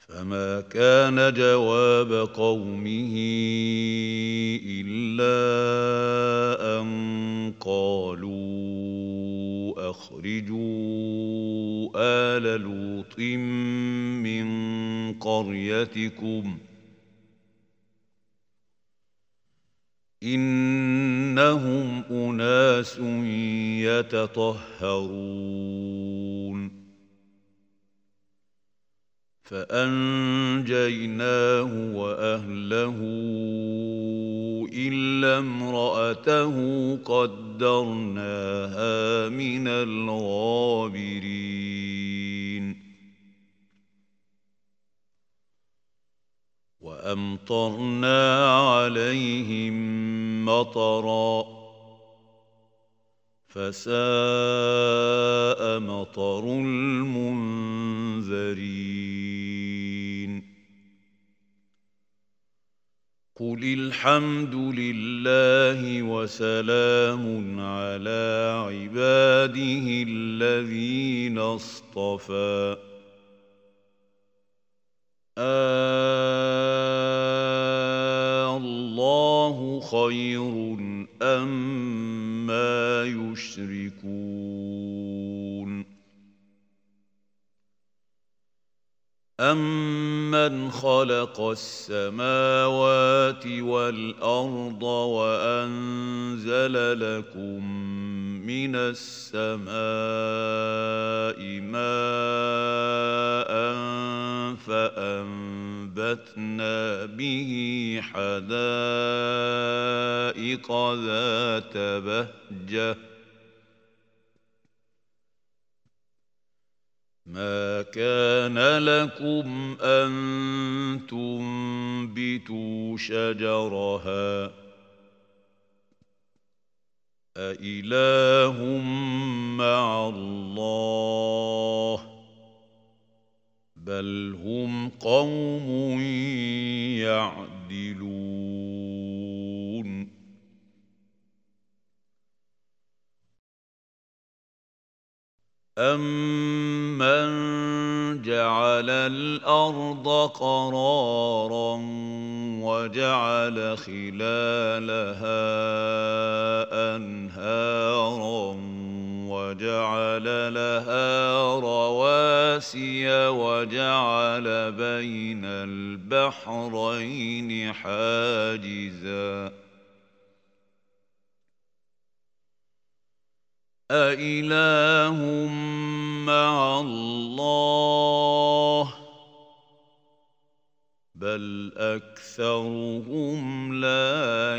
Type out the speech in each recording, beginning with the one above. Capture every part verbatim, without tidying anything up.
فما كان جواب قومه إلا أن قالوا أخرجوا آل لوط من قريتكم إنهم أناس يتطهرون فأنجيناه وأهله إلا امرأته قدرناها من الغابرين وأمطرنا عليهم مطرا فساء مطر المنذرين قل الحمد لله وسلام على عباده الذين اصطفى الله خير أما يشركون أمن خلق السماوات والأرض وأنزل لكم من السماء ماء فأنبتنا به حدائق ذات بهجة ما كان لكم أن تنبتوا شجرها أإله مع الله بل هم قوم يعدلون أَمَّنْ جَعَلَ الْأَرْضَ قَرَارًا وَجَعَلَ خِلَالَهَا أَنْهَارًا وَجَعَلَ لَهَا رَوَاسِيَ وَجَعَلَ بَيْنَ الْبَحْرَيْنِ حَاجِزًا أإله مع الله بل أكثرهم لا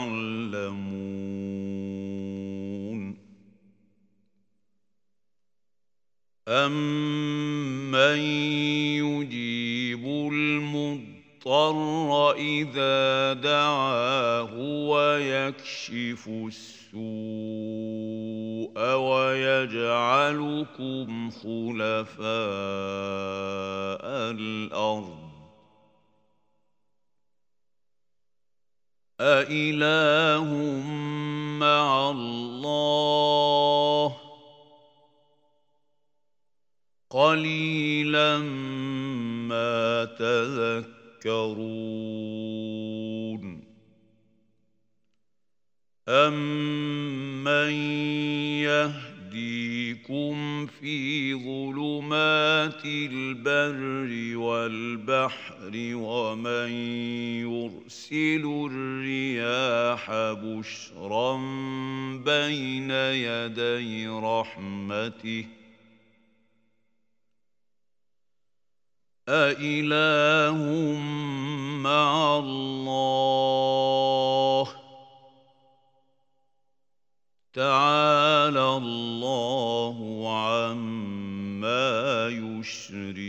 يعلمون أمن يجيب المضطر إذا دعاه ويكشف السوء ويجعلكم خلفاء الأرض أإله مع الله قليلا ما تذكرون أَمَّن يَهْدِيكُمْ فِي ظُلُمَاتِ الْبَرِّ وَالْبَحْرِ وَمَن يُرْسِلُ الرِّيَاحَ بُشْرًا بَيْنَ يَدَيْ رَحْمَتِهِ أَإِلَٰهٌ مَّعَ اللَّهِ تعالى الله عما يشركون